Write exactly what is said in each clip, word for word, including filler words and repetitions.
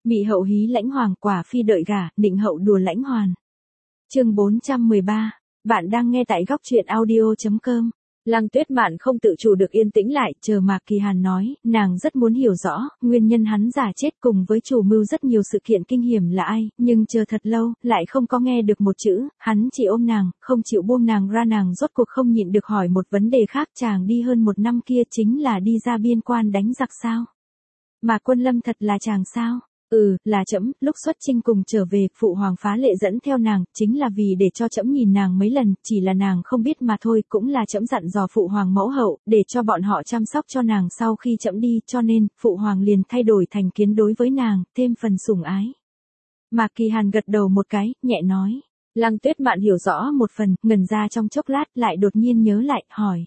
Mị hậu hí lãnh hoàng, quả phi đợi gả, nịnh hậu đùa lãnh hoàn. Chương bốn trăm mười ba. Bạn đang nghe tại góc truyện audio chấm com. Lăng Tuyết Mạn không tự chủ được yên tĩnh lại, chờ Mạc Kỳ Hàn nói, nàng rất muốn hiểu rõ, nguyên nhân hắn giả chết cùng với chủ mưu rất nhiều sự kiện kinh hiểm là ai, nhưng chờ thật lâu, lại không có nghe được một chữ, hắn chỉ ôm nàng, không chịu buông nàng ra. Nàng rốt cuộc không nhịn được hỏi một vấn đề khác, chàng đi hơn một năm kia chính là đi ra biên quan đánh giặc sao? Mà Quân Lâm thật là chàng sao? Ừ, là trẫm, lúc xuất chinh cùng trở về, phụ hoàng phá lệ dẫn theo nàng, chính là vì để cho trẫm nhìn nàng mấy lần, chỉ là nàng không biết mà thôi, cũng là trẫm dặn dò phụ hoàng mẫu hậu, để cho bọn họ chăm sóc cho nàng sau khi trẫm đi, cho nên, phụ hoàng liền thay đổi thành kiến đối với nàng, thêm phần sủng ái. Mạc Kỳ Hàn gật đầu một cái, nhẹ nói. Lăng Tuyết Mạn hiểu rõ một phần, ngần ra trong chốc lát, lại đột nhiên nhớ lại, hỏi.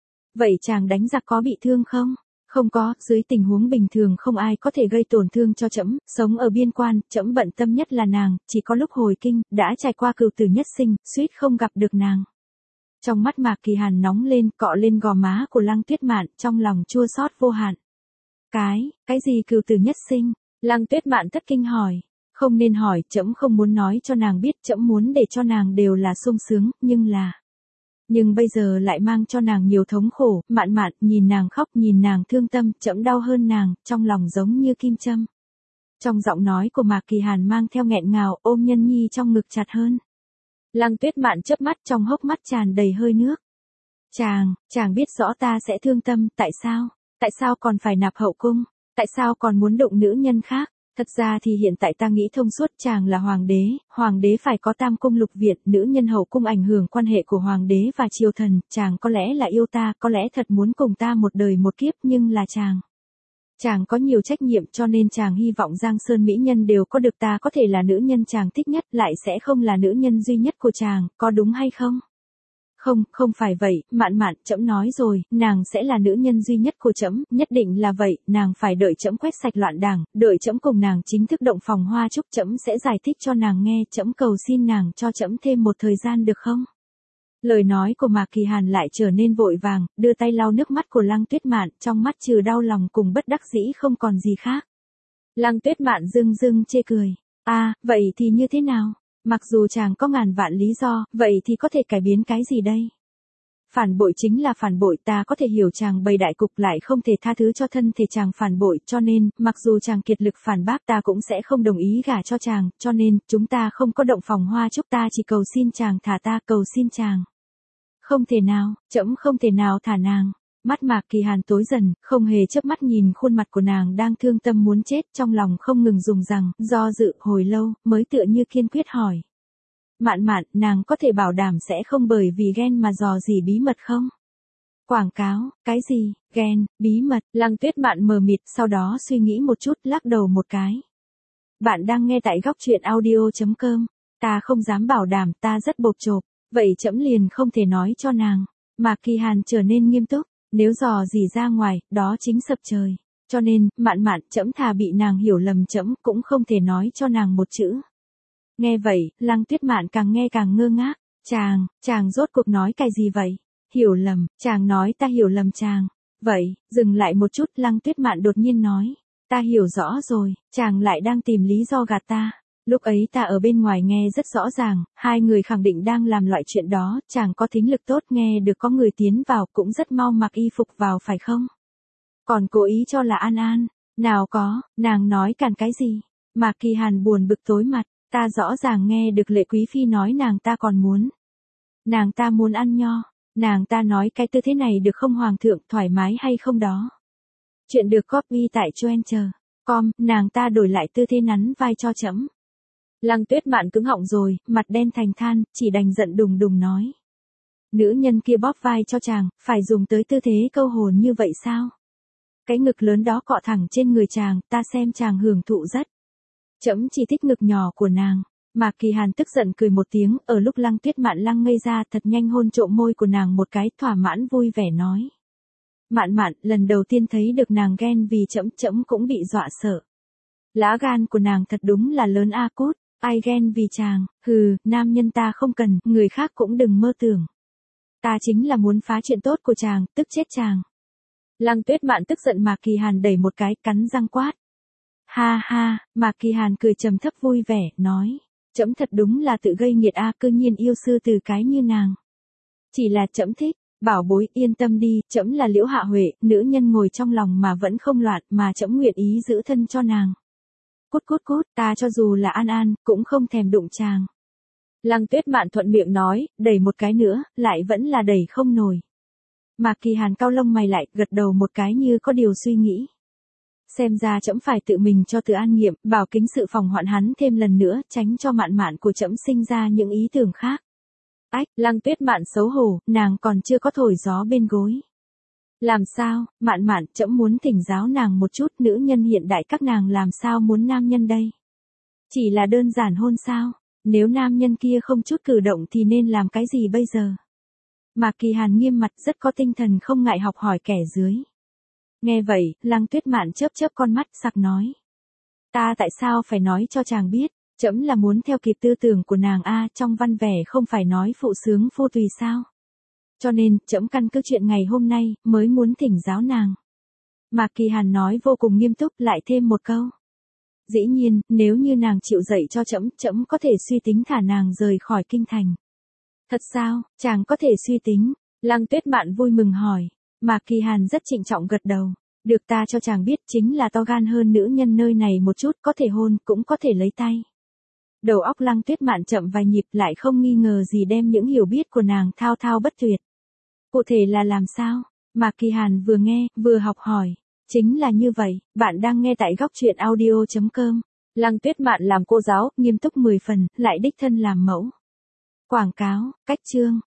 Vậy chàng đánh giặc có bị thương không? Không có, dưới tình huống bình thường không ai có thể gây tổn thương cho trẫm, sống ở biên quan, trẫm bận tâm nhất là nàng, chỉ có lúc hồi kinh, đã trải qua cửu tử nhất sinh, suýt không gặp được nàng. Trong mắt Mạc Kỳ Hàn nóng lên, cọ lên gò má của Lăng Tuyết Mạn, trong lòng chua xót vô hạn. Cái, cái gì cửu tử nhất sinh? Lăng Tuyết Mạn thất kinh hỏi. Không nên hỏi, trẫm không muốn nói cho nàng biết, trẫm muốn để cho nàng đều là sung sướng, nhưng là... Nhưng bây giờ lại mang cho nàng nhiều thống khổ, Mạn Mạn, nhìn nàng khóc, nhìn nàng thương tâm, trẫm đau hơn nàng, trong lòng giống như kim châm. Trong giọng nói của Mạc Kỳ Hàn mang theo nghẹn ngào, ôm Nhân Nhi trong ngực chặt hơn. Lăng Tuyết Mạn chớp mắt, trong hốc mắt tràn đầy hơi nước. Chàng, chàng biết rõ ta sẽ thương tâm, tại sao? Tại sao còn phải nạp hậu cung? Tại sao còn muốn động nữ nhân khác? Thật ra thì hiện tại ta nghĩ thông suốt, chàng là hoàng đế, hoàng đế phải có tam cung lục viện, nữ nhân hậu cung ảnh hưởng quan hệ của hoàng đế và triều thần, chàng có lẽ là yêu ta, có lẽ thật muốn cùng ta một đời một kiếp, nhưng là chàng. Chàng có nhiều trách nhiệm cho nên chàng hy vọng Giang Sơn mỹ nhân đều có được ta có thể là nữ nhân chàng thích nhất, lại sẽ không là nữ nhân duy nhất của chàng, có đúng hay không? Không, không phải vậy, Mạn Mạn, trẫm nói rồi, nàng sẽ là nữ nhân duy nhất của trẫm, nhất định là vậy, nàng phải đợi trẫm quét sạch loạn đảng, đợi trẫm cùng nàng chính thức động phòng hoa trúc, trẫm sẽ giải thích cho nàng nghe, trẫm cầu xin nàng cho trẫm thêm một thời gian được không? Lời nói của Mạc Kỳ Hàn lại trở nên vội vàng, đưa tay lau nước mắt của Lăng Tuyết Mạn, trong mắt trừ đau lòng cùng bất đắc dĩ không còn gì khác. Lăng Tuyết Mạn dưng dưng chê cười, à, vậy thì như thế nào? Mặc dù chàng có ngàn vạn lý do, vậy thì có thể cải biến cái gì đây? Phản bội chính là phản bội, ta có thể hiểu chàng bày đại cục lại không thể tha thứ cho thân thể chàng phản bội, cho nên, mặc dù chàng kiệt lực phản bác ta cũng sẽ không đồng ý gả cho chàng, cho nên, chúng ta không có động phòng hoa chúc, ta chỉ cầu xin chàng thả ta, cầu xin chàng. Không thể nào, trẫm không thể nào thả nàng. Mắt Mạc Kỳ Hàn tối dần, không hề chớp mắt nhìn khuôn mặt của nàng đang thương tâm muốn chết, trong lòng không ngừng dùng rằng, do dự hồi lâu, mới tựa như kiên quyết hỏi. Mạn Mạn, nàng có thể bảo đảm sẽ không bởi vì ghen mà dò dỉ bí mật không? Quảng cáo, cái gì, ghen, bí mật, Lăng Tuyết Mạn mờ mịt, sau đó suy nghĩ một chút, lắc đầu một cái. Bạn đang nghe tại góc truyện audio chấm com, ta không dám bảo đảm, ta rất bộp chộp, vậy trẫm liền không thể nói cho nàng. Mạc Kỳ Hàn trở nên nghiêm túc. Nếu dò gì ra ngoài, đó chính sập trời. Cho nên, Mạn Mạn, trẫm thà bị nàng hiểu lầm, trẫm cũng không thể nói cho nàng một chữ. Nghe vậy, Lăng Tuyết Mạn càng nghe càng ngơ ngác. Chàng, chàng rốt cuộc nói cái gì vậy? Hiểu lầm, chàng nói ta hiểu lầm chàng. Vậy, dừng lại một chút, Lăng Tuyết Mạn đột nhiên nói. Ta hiểu rõ rồi, chàng lại đang tìm lý do gạt ta. Lúc ấy ta ở bên ngoài nghe rất rõ ràng, hai người khẳng định đang làm loại chuyện đó, chàng có thính lực tốt nghe được có người tiến vào cũng rất mau mặc y phục vào phải không? Còn cố ý cho là An An, nào có, nàng nói cản cái gì? Mạc Kỳ Hàn buồn bực tối mặt, ta rõ ràng nghe được Lệ Quý Phi nói nàng ta còn muốn. Nàng ta muốn ăn nho, nàng ta nói cái tư thế này được không hoàng thượng, thoải mái hay không đó? Chuyện được copy tại choen chờ com, nàng ta đổi lại tư thế nắn vai cho trẫm. Lăng Tuyết Mạn cứng họng rồi, mặt đen thành than, chỉ đành giận đùng đùng nói. Nữ nhân kia bóp vai cho chàng, phải dùng tới tư thế câu hồn như vậy sao? Cái ngực lớn đó cọ thẳng trên người chàng, ta xem chàng hưởng thụ rất. Trẫm chỉ thích ngực nhỏ của nàng. Mạc Kỳ Hàn tức giận cười một tiếng, ở lúc Lăng Tuyết Mạn lăng ngây ra thật nhanh hôn trộm môi của nàng một cái, thỏa mãn vui vẻ nói. Mạn Mạn, lần đầu tiên thấy được nàng ghen vì trẫm, trẫm cũng bị dọa sợ. Lá gan của nàng thật đúng là lớn a cút. Ai ghen vì chàng, hừ, nam nhân ta không cần, người khác cũng đừng mơ tưởng. Ta chính là muốn phá chuyện tốt của chàng, tức chết chàng. Lăng Tuyết Mạn tức giận Mạc Kỳ Hàn đẩy một cái, cắn răng quát. Ha ha, Mạc Kỳ Hàn cười trầm thấp vui vẻ, nói. Trẫm thật đúng là tự gây nghiệt a, cư nhiên yêu sư từ cái như nàng. Chỉ là trẫm thích, bảo bối yên tâm đi, trẫm là Liễu Hạ Huệ, nữ nhân ngồi trong lòng mà vẫn không loạn, mà trẫm nguyện ý giữ thân cho nàng. Cút cút cút, ta cho dù là An An, cũng không thèm đụng chàng. Lăng Tuyết Mạn thuận miệng nói, đẩy một cái nữa, lại vẫn là đẩy không nổi. Mạc Kỳ Hàn cau lông mày lại, gật đầu một cái như có điều suy nghĩ. Xem ra trẫm phải tự mình cho Từ An nghiệm, bảo kính sự phòng hoạn hắn thêm lần nữa, tránh cho Mạn Mạn của trẫm sinh ra những ý tưởng khác. Ách, Lăng Tuyết Mạn xấu hổ, nàng còn chưa có thổi gió bên gối. Làm sao, Mạn Mạn, trẫm muốn thỉnh giáo nàng một chút, nữ nhân hiện đại các nàng làm sao muốn nam nhân đây? Chỉ là đơn giản hôn sao? Nếu nam nhân kia không chút cử động thì nên làm cái gì bây giờ? Mạc Kỳ Hàn nghiêm mặt rất có tinh thần không ngại học hỏi kẻ dưới. Nghe vậy, Lăng Tuyết Mạn chớp chớp con mắt sặc nói. Ta tại sao phải nói cho chàng biết, trẫm là muốn theo kịp tư tưởng của nàng a, trong văn vẻ không phải nói phụ sướng phu tùy sao? Cho nên, trẫm căn cứ chuyện ngày hôm nay, mới muốn thỉnh giáo nàng. Mạc Kỳ Hàn nói vô cùng nghiêm túc lại thêm một câu. Dĩ nhiên, nếu như nàng chịu dạy cho trẫm, trẫm có thể suy tính thả nàng rời khỏi kinh thành. Thật sao, chàng có thể suy tính? Lăng Tuyết Mạn vui mừng hỏi. Mạc Kỳ Hàn rất trịnh trọng gật đầu. Được, ta cho chàng biết chính là to gan hơn nữ nhân nơi này một chút, có thể hôn, cũng có thể lấy tay. Đầu óc Lăng Tuyết Mạn chậm vài nhịp lại không nghi ngờ gì đem những hiểu biết của nàng thao thao bất tuyệt. Cụ thể là làm sao? Mạc Kỳ Hàn vừa nghe, vừa học hỏi. Chính là như vậy, bạn đang nghe tại góc truyện audio chấm com. Lăng Tuyết Mạn làm cô giáo, nghiêm túc mười phần, lại đích thân làm mẫu. Quảng cáo, cách chương.